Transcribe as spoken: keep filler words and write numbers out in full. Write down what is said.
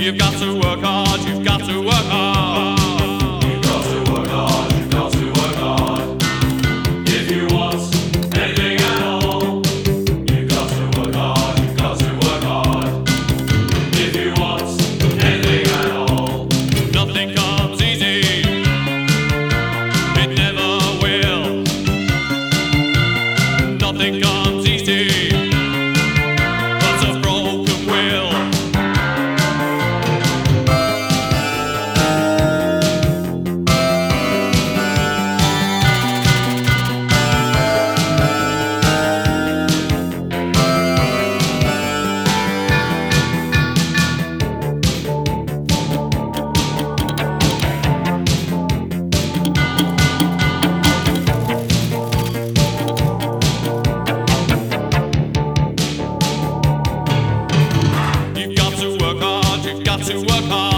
You've got to work hard, you've got to work hard. You've got to work hard, you've got to work hard. If you want anything at all, you've got to work hard, you've got to work hard. If you want anything at all, Nothing comes easy, it never will. Nothing comes easy, but a broken will. You've got to work hard, you've got to work hard.